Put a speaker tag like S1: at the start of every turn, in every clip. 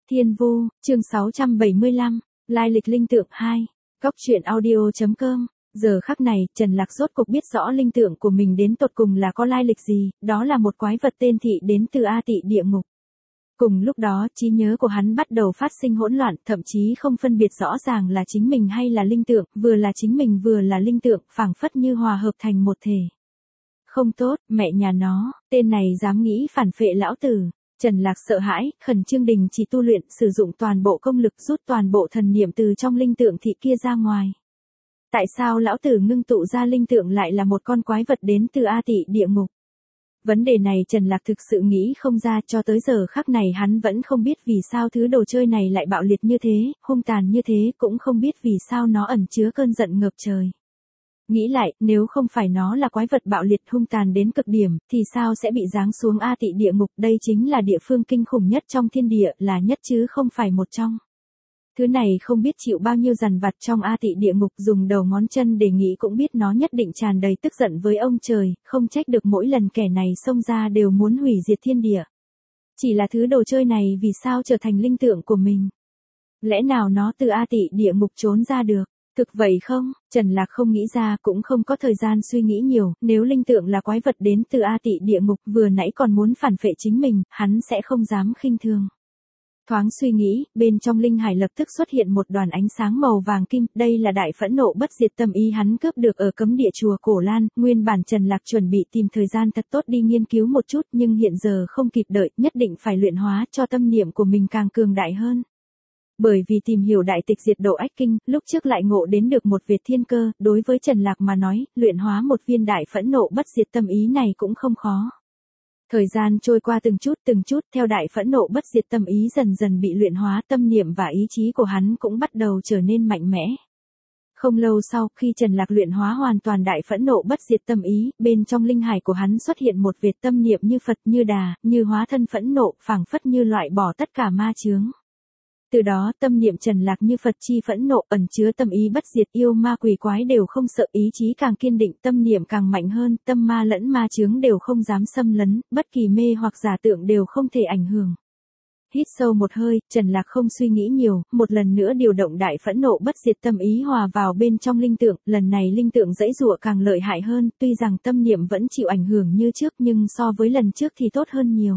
S1: Thiên Vu, chương 675, Lai lịch linh tượng 2, Cóc truyện audio.com. Giờ khắc này, Trần Lạc rốt cục biết rõ linh tượng của mình đến tột cùng là có lai lịch gì, đó là một quái vật tên Thị đến từ A Tị địa ngục. Cùng lúc đó, trí nhớ của hắn bắt đầu phát sinh hỗn loạn, thậm chí không phân biệt rõ ràng là chính mình hay là linh tượng, vừa là chính mình vừa là linh tượng, phảng phất như hòa hợp thành một thể. Không tốt, mẹ nhà nó, tên này dám nghĩ phản phệ lão tử. Trần Lạc sợ hãi, khẩn trương đình chỉ tu luyện, sử dụng toàn bộ công lực rút toàn bộ thần niệm từ trong linh tượng thị kia ra ngoài. Tại sao lão tử ngưng tụ ra linh tượng lại là một con quái vật đến từ A Tị địa ngục? Vấn đề này Trần Lạc thực sự nghĩ không ra, cho tới giờ khắc này hắn vẫn không biết vì sao thứ đồ chơi này lại bạo liệt như thế, hung tàn như thế, cũng không biết vì sao nó ẩn chứa cơn giận ngập trời. Nghĩ lại, nếu không phải nó là quái vật bạo liệt hung tàn đến cực điểm, thì sao sẽ bị giáng xuống A Tị địa ngục, đây chính là địa phương kinh khủng nhất trong thiên địa, là nhất chứ không phải một trong. Thứ này không biết chịu bao nhiêu dằn vặt trong A Tị địa ngục, dùng đầu ngón chân để nghĩ cũng biết nó nhất định tràn đầy tức giận với ông trời, không trách được mỗi lần kẻ này xông ra đều muốn hủy diệt thiên địa. Chỉ là thứ đồ chơi này vì sao trở thành linh tượng của mình? Lẽ nào nó từ A Tị địa ngục trốn ra được? Thực vậy không? Trần Lạc không nghĩ ra, cũng không có thời gian suy nghĩ nhiều, nếu linh tượng là quái vật đến từ A Tị địa ngục, vừa nãy còn muốn phản phệ chính mình, hắn sẽ không dám khinh thường. Thoáng suy nghĩ, bên trong linh hải lập tức xuất hiện một đoàn ánh sáng màu vàng kim, đây là đại phẫn nộ bất diệt tâm ý hắn cướp được ở cấm địa chùa Cổ Lan, nguyên bản Trần Lạc chuẩn bị tìm thời gian thật tốt đi nghiên cứu một chút, nhưng hiện giờ không kịp đợi, nhất định phải luyện hóa cho tâm niệm của mình càng cường đại hơn. Bởi vì tìm hiểu đại tịch diệt độ ách kinh, lúc trước lại ngộ đến được một Việt thiên cơ, đối với Trần Lạc mà nói, luyện hóa một viên đại phẫn nộ bất diệt tâm ý này cũng không khó. Thời gian trôi qua từng chút, theo đại phẫn nộ bất diệt tâm ý dần dần bị luyện hóa, tâm niệm và ý chí của hắn cũng bắt đầu trở nên mạnh mẽ. Không lâu sau, khi Trần Lạc luyện hóa hoàn toàn đại phẫn nộ bất diệt tâm ý, bên trong linh hải của hắn xuất hiện một vệt tâm niệm như Phật, như Đà, như hóa thân phẫn nộ, phảng phất như loại bỏ tất cả ma chướng. Từ đó, tâm niệm Trần Lạc như Phật chi phẫn nộ, ẩn chứa tâm ý bất diệt, yêu ma quỷ quái đều không sợ, ý chí càng kiên định, tâm niệm càng mạnh hơn, tâm ma lẫn ma chướng đều không dám xâm lấn, bất kỳ mê hoặc giả tượng đều không thể ảnh hưởng. Hít sâu một hơi, Trần Lạc không suy nghĩ nhiều, một lần nữa điều động đại phẫn nộ bất diệt tâm ý hòa vào bên trong linh tượng, lần này linh tượng giãy giụa càng lợi hại hơn, tuy rằng tâm niệm vẫn chịu ảnh hưởng như trước nhưng so với lần trước thì tốt hơn nhiều.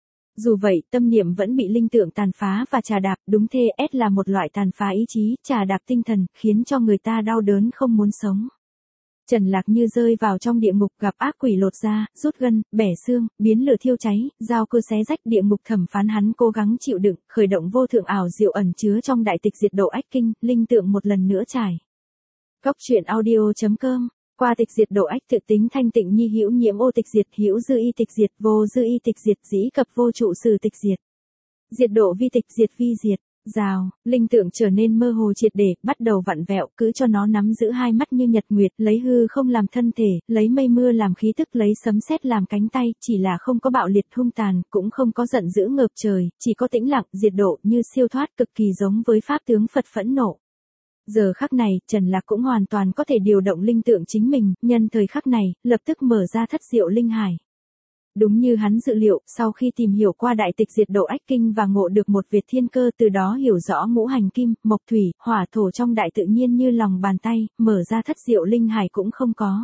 S1: Dù vậy, tâm niệm vẫn bị linh tượng tàn phá và trà đạp, đúng thế, là một loại tàn phá ý chí, trà đạp tinh thần, khiến cho người ta đau đớn không muốn sống. Trần Lạc như rơi vào trong địa ngục, gặp ác quỷ lột da, rút gân, bẻ xương, biến lửa thiêu cháy, dao cưa xé rách, địa ngục thẩm phán hắn cố gắng chịu đựng, khởi động vô thượng ảo diệu ẩn chứa trong đại tịch diệt độ ách kinh, linh tượng một lần nữa trải. Cóc truyện audio.com. Qua tịch diệt độ ách tự tính thanh tịnh nhi hữu nhiễm ô tịch diệt, hữu dư y tịch diệt, vô dư y tịch diệt, dĩ cập vô trụ sử tịch diệt. Diệt độ vi tịch diệt vi diệt. Rào, linh tượng trở nên mơ hồ triệt để, bắt đầu vặn vẹo, cứ cho nó nắm giữ hai mắt như nhật nguyệt, lấy hư không làm thân thể, lấy mây mưa làm khí tức, lấy sấm sét làm cánh tay, chỉ là không có bạo liệt hung tàn, cũng không có giận dữ ngập trời, chỉ có tĩnh lặng, diệt độ, như siêu thoát, cực kỳ giống với pháp tướng Phật phẫn nộ. Giờ khắc này, Trần Lạc cũng hoàn toàn có thể điều động linh tượng chính mình, nhân thời khắc này, lập tức mở ra thất diệu linh hải. Đúng như hắn dự liệu, sau khi tìm hiểu qua đại tịch diệt độ ách kinh và ngộ được một Việt thiên cơ, từ đó hiểu rõ ngũ hành kim, mộc thủy, hỏa thổ trong đại tự nhiên như lòng bàn tay, mở ra thất diệu linh hải cũng không có.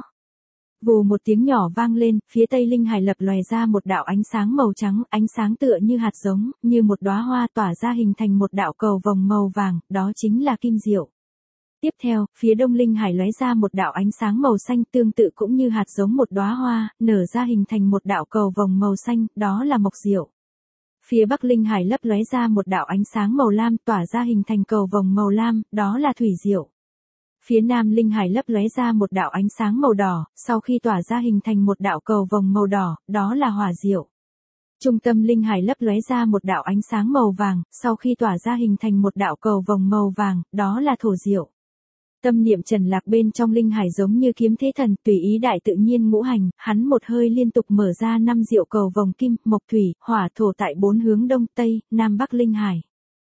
S1: Vù một tiếng nhỏ vang lên, phía tây linh hải lập lòe ra một đạo ánh sáng màu trắng, ánh sáng tựa như hạt giống, như một đóa hoa tỏa ra hình thành một đạo cầu vồng màu vàng, đó chính là kim diệu. Tiếp theo, phía đông linh hải lóe ra một đạo ánh sáng màu xanh, tương tự cũng như hạt giống một đóa hoa, nở ra hình thành một đạo cầu vồng màu xanh, đó là mộc diệu. Phía bắc linh hải lấp lóe ra một đạo ánh sáng màu lam, tỏa ra hình thành cầu vồng màu lam, đó là thủy diệu. Phía nam linh hải lấp lóe ra một đạo ánh sáng màu đỏ, sau khi tỏa ra hình thành một đạo cầu vồng màu đỏ, đó là hỏa diệu. Trung tâm linh hải lấp lóe ra một đạo ánh sáng màu vàng, sau khi tỏa ra hình thành một đạo cầu vồng màu vàng, đó là thổ diệu. Tâm niệm Trần Lạc bên trong linh hải giống như kiếm thế thần, tùy ý đại tự nhiên ngũ hành, hắn một hơi liên tục mở ra 5 diệu cầu vồng kim, mộc thủy, hỏa thổ tại 4 hướng đông tây, nam bắc linh hải.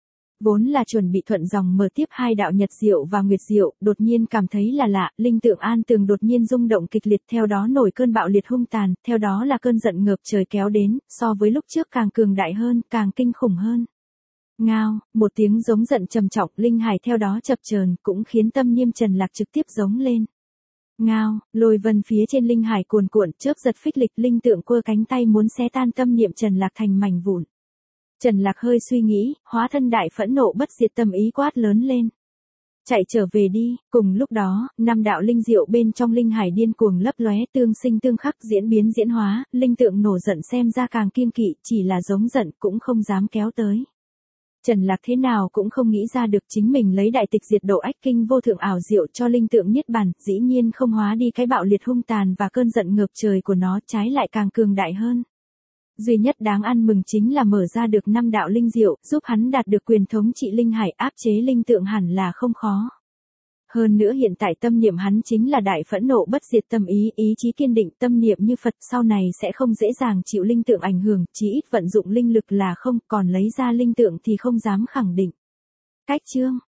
S1: Vốn là chuẩn bị thuận dòng mở tiếp hai đạo nhật diệu và nguyệt diệu, đột nhiên cảm thấy là lạ, linh tượng an tường đột nhiên rung động kịch liệt, theo đó nổi cơn bạo liệt hung tàn, theo đó là cơn giận ngập trời kéo đến, so với lúc trước càng cường đại hơn, càng kinh khủng hơn. Ngao, một tiếng giống giận trầm trọng, linh hải theo đó chập chờn, cũng khiến tâm niệm Trần Lạc trực tiếp giống lên. Ngao, lôi vân phía trên linh hải cuồn cuộn, chớp giật phích lịch, linh tượng quơ cánh tay muốn xé tan tâm niệm Trần Lạc thành mảnh vụn. Trần Lạc hơi suy nghĩ, hóa thân đại phẫn nộ bất diệt tâm ý quát lớn lên. Chạy trở về đi. Cùng lúc đó, năm đạo linh diệu bên trong linh hải điên cuồng lấp lóe, tương sinh tương khắc, diễn biến diễn hóa, linh tượng nổ giận xem ra càng kiêng kỵ, chỉ là giống giận cũng không dám kéo tới. Trần Lạc thế nào cũng không nghĩ ra được chính mình lấy đại tịch diệt độ ách kinh vô thượng ảo diệu cho linh tượng niết bàn, dĩ nhiên không hóa đi cái bạo liệt hung tàn và cơn giận ngập trời của nó, trái lại càng cường đại hơn. Duy nhất đáng ăn mừng chính là mở ra được 5 đạo linh diệu, giúp hắn đạt được quyền thống trị linh hải, áp chế linh tượng hẳn là không khó. Hơn nữa hiện tại tâm niệm hắn chính là đại phẫn nộ bất diệt tâm ý, ý chí kiên định, tâm niệm như Phật, sau này sẽ không dễ dàng chịu linh tượng ảnh hưởng, chí ít vận dụng linh lực là không, còn lấy ra linh tượng thì không dám khẳng định. Cách chương